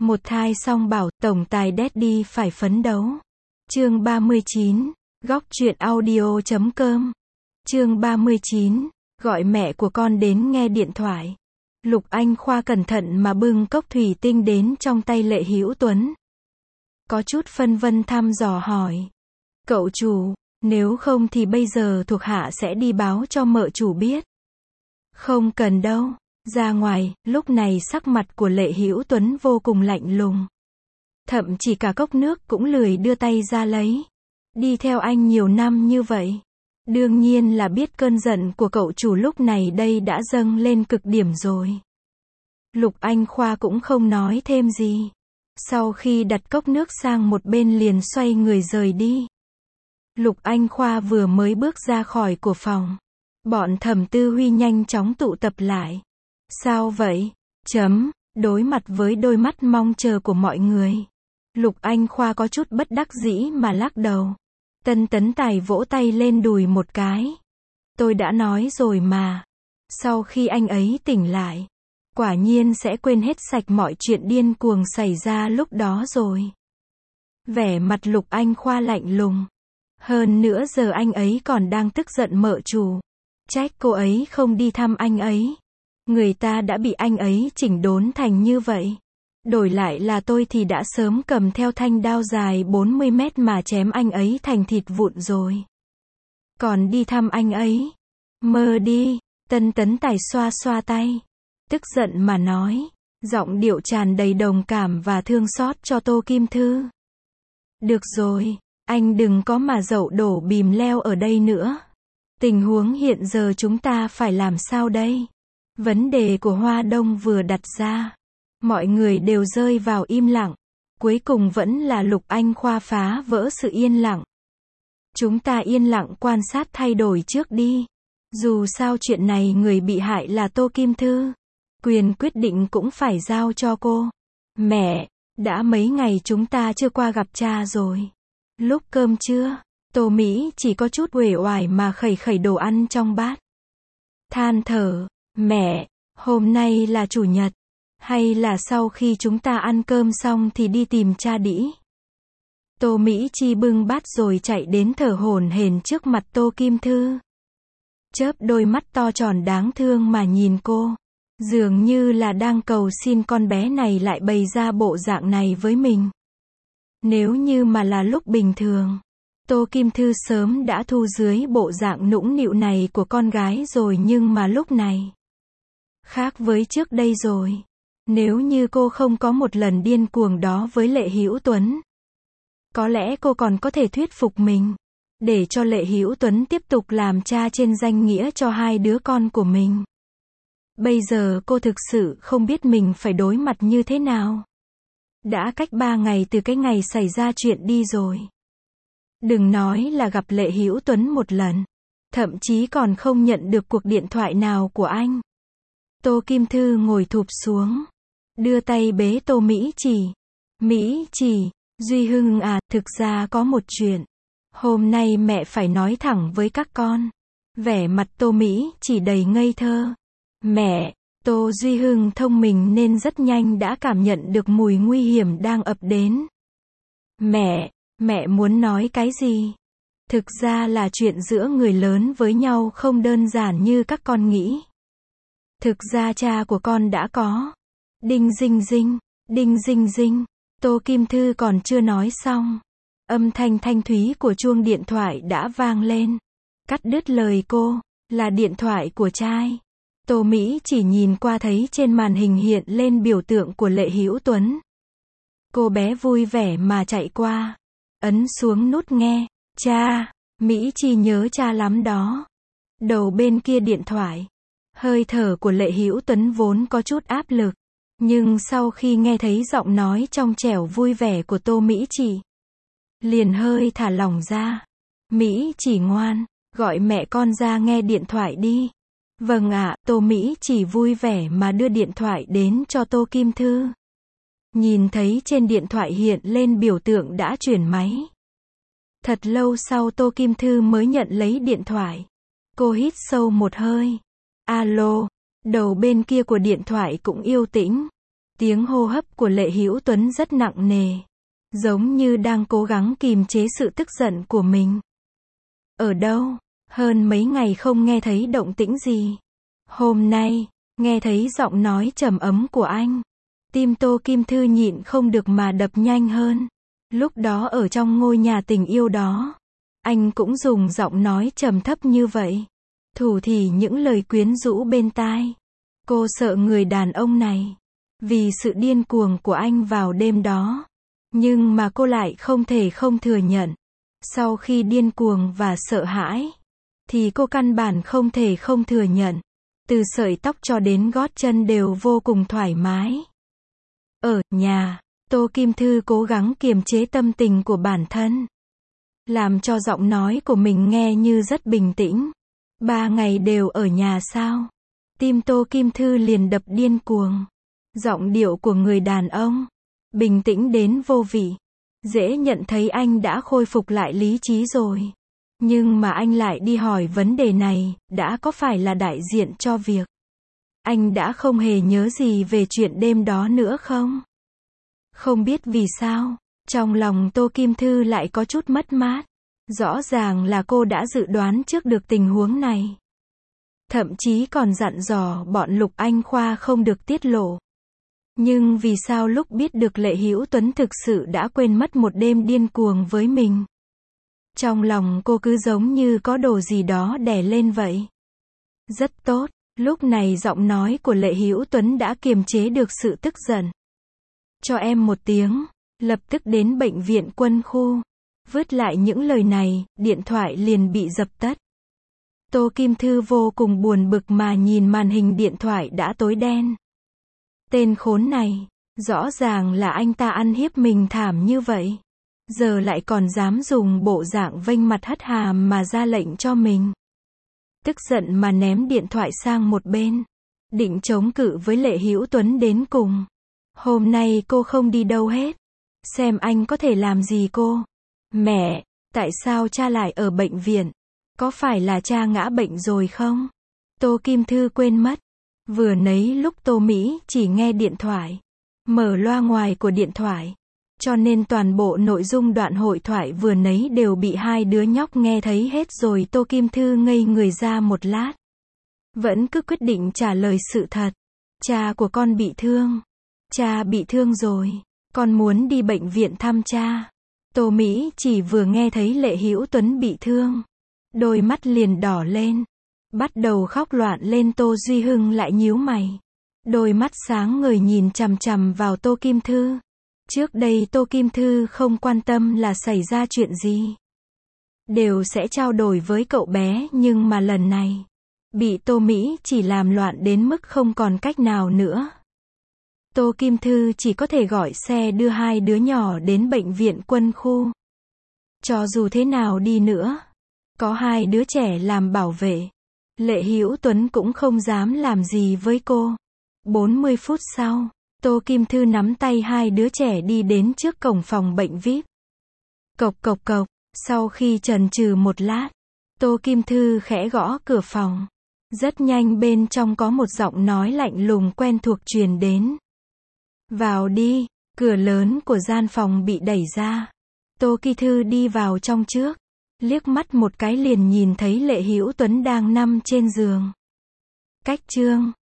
Một thai song bảo, tổng tài Daddy phải phấn đấu. Chương 39, góc truyện audio.com. Chương 39, gọi mẹ của con đến nghe điện thoại. Lục Anh Khoa cẩn thận mà bưng cốc thủy tinh đến trong tay Lệ Hữu Tuấn. Có chút phân vân thăm dò hỏi. Cậu chủ, nếu không thì bây giờ thuộc hạ sẽ đi báo cho mợ chủ biết. Không cần đâu. Ra ngoài, lúc này sắc mặt của Lệ Hữu Tuấn vô cùng lạnh lùng. Thậm chí cả cốc nước cũng lười đưa tay ra lấy. Đi theo anh nhiều năm như vậy. Đương nhiên là biết cơn giận của cậu chủ lúc này đây đã dâng lên cực điểm rồi. Lục Anh Khoa cũng không nói thêm gì. Sau khi đặt cốc nước sang một bên liền xoay người rời đi. Lục Anh Khoa vừa mới bước ra khỏi của phòng. Bọn Thẩm Tư Huy nhanh chóng tụ tập lại. Sao vậy? Đối mặt với đôi mắt mong chờ của mọi người. Lục Anh Khoa có chút bất đắc dĩ mà lắc đầu. Tân Tấn Tài vỗ tay lên đùi một cái. Tôi đã nói rồi mà. Sau khi anh ấy tỉnh lại, quả nhiên sẽ quên hết sạch mọi chuyện điên cuồng xảy ra lúc đó rồi. Vẻ mặt Lục Anh Khoa lạnh lùng. Hơn nữa giờ anh ấy còn đang tức giận mợ chủ. Trách cô ấy không đi thăm anh ấy. Người ta đã bị anh ấy chỉnh đốn thành như vậy. Đổi lại là tôi thì đã sớm cầm theo thanh đao dài 40 mét mà chém anh ấy thành thịt vụn rồi. Còn đi thăm anh ấy? Mơ đi. Tân Tấn Tài xoa xoa tay. Tức giận mà nói. Giọng điệu tràn đầy đồng cảm và thương xót cho Tô Kim Thư. Được rồi, anh đừng có mà dậu đổ bìm leo ở đây nữa. Tình huống hiện giờ chúng ta phải làm sao đây? Vấn đề của Hoa Đông vừa đặt ra. Mọi người đều rơi vào im lặng. Cuối cùng vẫn là Lục Anh Khoa phá vỡ sự yên lặng. Chúng ta yên lặng quan sát thay đổi trước đi. Dù sao chuyện này người bị hại là Tô Kim Thư. Quyền quyết định cũng phải giao cho cô. Mẹ, đã mấy ngày chúng ta chưa qua gặp cha rồi. Lúc cơm trưa, Tô Mỹ chỉ có chút uể oải mà khẩy khẩy đồ ăn trong bát. Than thở, mẹ, hôm nay là chủ nhật. Hay là sau khi chúng ta ăn cơm xong thì đi tìm cha đĩ. Tô Mỹ Chi bưng bát rồi chạy đến thở hổn hển trước mặt Tô Kim Thư. Chớp đôi mắt to tròn đáng thương mà nhìn cô. Dường như là đang cầu xin con bé này lại bày ra bộ dạng này với mình. Nếu như mà là lúc bình thường, Tô Kim Thư sớm đã thu dưới bộ dạng nũng nịu này của con gái rồi, nhưng mà lúc này khác với trước đây rồi. Nếu như cô không có một lần điên cuồng đó với Lệ Hữu Tuấn, có lẽ cô còn có thể thuyết phục mình, để cho Lệ Hữu Tuấn tiếp tục làm cha trên danh nghĩa cho hai đứa con của mình. Bây giờ cô thực sự không biết mình phải đối mặt như thế nào. Đã cách 3 ngày từ cái ngày xảy ra chuyện đi rồi. Đừng nói là gặp Lệ Hữu Tuấn một lần, thậm chí còn không nhận được cuộc điện thoại nào của anh. Tô Kim Thư ngồi thụp xuống, đưa tay bế Tô Mỹ Chỉ. Mỹ Chỉ, Duy Hưng à, thực ra có một chuyện. Hôm nay mẹ phải nói thẳng với các con. Vẻ mặt Tô Mỹ Chỉ đầy ngây thơ. Mẹ, Tô Duy Hưng thông minh nên rất nhanh đã cảm nhận được mùi nguy hiểm đang ập đến. Mẹ muốn nói cái gì? Thực ra là chuyện giữa người lớn với nhau không đơn giản như các con nghĩ. Thực ra cha của con đã có. Đinh dinh dinh, đinh dinh dinh. Tô Kim Thư còn chưa nói xong. Âm thanh thanh thúy của chuông điện thoại đã vang lên. Cắt đứt lời cô, là điện thoại của trai. Tô Mỹ chỉ nhìn qua thấy trên màn hình hiện lên biểu tượng của Lệ Hữu Tuấn. Cô bé vui vẻ mà chạy qua, ấn xuống nút nghe. Cha, Mỹ Chi nhớ cha lắm đó. Đầu bên kia điện thoại, hơi thở của Lệ Hữu Tuấn vốn có chút áp lực, nhưng sau khi nghe thấy giọng nói trong trẻo vui vẻ của Tô Mỹ Chỉ, liền hơi thả lỏng ra. Mỹ Chỉ ngoan, gọi mẹ con ra nghe điện thoại đi. Vâng ạ, Tô Mỹ Chỉ vui vẻ mà đưa điện thoại đến cho Tô Kim Thư. Nhìn thấy trên điện thoại hiện lên biểu tượng đã chuyển máy. Thật lâu sau Tô Kim Thư mới nhận lấy điện thoại. Cô hít sâu một hơi. Alo, đầu bên kia của điện thoại cũng yên tĩnh. Tiếng hô hấp của Lệ Hữu Tuấn rất nặng nề, giống như đang cố gắng kìm chế sự tức giận của mình. Ở đâu? Hơn mấy ngày không nghe thấy động tĩnh gì. Hôm nay, nghe thấy giọng nói trầm ấm của anh. Tim Tô Kim Thư nhịn không được mà đập nhanh hơn. Lúc đó ở trong ngôi nhà tình yêu đó, anh cũng dùng giọng nói trầm thấp như vậy. Thủ thỉ những lời quyến rũ bên tai. Cô sợ người đàn ông này. Vì sự điên cuồng của anh vào đêm đó. Nhưng mà cô lại không thể không thừa nhận. Sau khi điên cuồng và sợ hãi, thì cô căn bản không thể không thừa nhận. Từ sợi tóc cho đến gót chân đều vô cùng thoải mái. Ở nhà, Tô Kim Thư cố gắng kiềm chế tâm tình của bản thân. Làm cho giọng nói của mình nghe như rất bình tĩnh. 3 ngày đều ở nhà sao? Tim Tô Kim Thư liền đập điên cuồng. Giọng điệu của người đàn ông, bình tĩnh đến vô vị. Dễ nhận thấy anh đã khôi phục lại lý trí rồi. Nhưng mà anh lại đi hỏi vấn đề này, đã có phải là đại diện cho việc anh đã không hề nhớ gì về chuyện đêm đó nữa không? Không biết vì sao, trong lòng Tô Kim Thư lại có chút mất mát. Rõ ràng là cô đã dự đoán trước được tình huống này. Thậm chí còn dặn dò bọn Lục Anh Khoa không được tiết lộ. Nhưng vì sao lúc biết được Lệ Hữu Tuấn thực sự đã quên mất một đêm điên cuồng với mình? Trong lòng cô cứ giống như có đồ gì đó đè lên vậy. Rất tốt, lúc này giọng nói của Lệ Hữu Tuấn đã kiềm chế được sự tức giận. Cho em một tiếng, lập tức đến bệnh viện quân khu. Vứt lại những lời này, điện thoại liền bị dập tắt. Tô Kim Thư vô cùng buồn bực mà nhìn màn hình điện thoại đã tối đen. Tên khốn này, rõ ràng là anh ta ăn hiếp mình thảm như vậy. Giờ lại còn dám dùng bộ dạng vênh mặt hất hàm mà ra lệnh cho mình. Tức giận mà ném điện thoại sang một bên. Định chống cự với Lệ Hữu Tuấn đến cùng. Hôm nay cô không đi đâu hết. Xem anh có thể làm gì cô. Mẹ, tại sao cha lại ở bệnh viện? Có phải là cha ngã bệnh rồi không? Tô Kim Thư quên mất. Vừa nấy lúc Tô Mỹ chỉ nghe điện thoại. Mở loa ngoài của điện thoại. Cho nên toàn bộ nội dung đoạn hội thoại vừa nấy đều bị hai đứa nhóc nghe thấy hết rồi. Tô Kim Thư ngây người ra một lát. Vẫn cứ quyết định trả lời sự thật. Cha của con bị thương. Cha bị thương rồi. Con muốn đi bệnh viện thăm cha. Tô Mỹ chỉ vừa nghe thấy Lệ Hữu Tuấn bị thương. Đôi mắt liền đỏ lên. Bắt đầu khóc loạn lên. Tô Duy Hưng lại nhíu mày. Đôi mắt sáng ngời nhìn chằm chằm vào Tô Kim Thư. Trước đây Tô Kim Thư không quan tâm là xảy ra chuyện gì. Đều sẽ trao đổi với cậu bé, nhưng mà lần này, bị Tô Mỹ chỉ làm loạn đến mức không còn cách nào nữa. Tô Kim Thư chỉ có thể gọi xe đưa hai đứa nhỏ đến bệnh viện quân khu. Cho dù thế nào đi nữa, có hai đứa trẻ làm bảo vệ, Lệ Hữu Tuấn cũng không dám làm gì với cô. 40 phút sau, Tô Kim Thư nắm tay hai đứa trẻ đi đến trước cổng phòng bệnh VIP. Cộc cộc cộc, sau khi chần chừ một lát, Tô Kim Thư khẽ gõ cửa phòng. Rất nhanh bên trong có một giọng nói lạnh lùng quen thuộc truyền đến. Vào đi, cửa lớn của gian phòng bị đẩy ra. Tô Kim Thư đi vào trong trước. Liếc mắt một cái liền nhìn thấy Lệ Hữu Tuấn đang nằm trên giường. Cách chương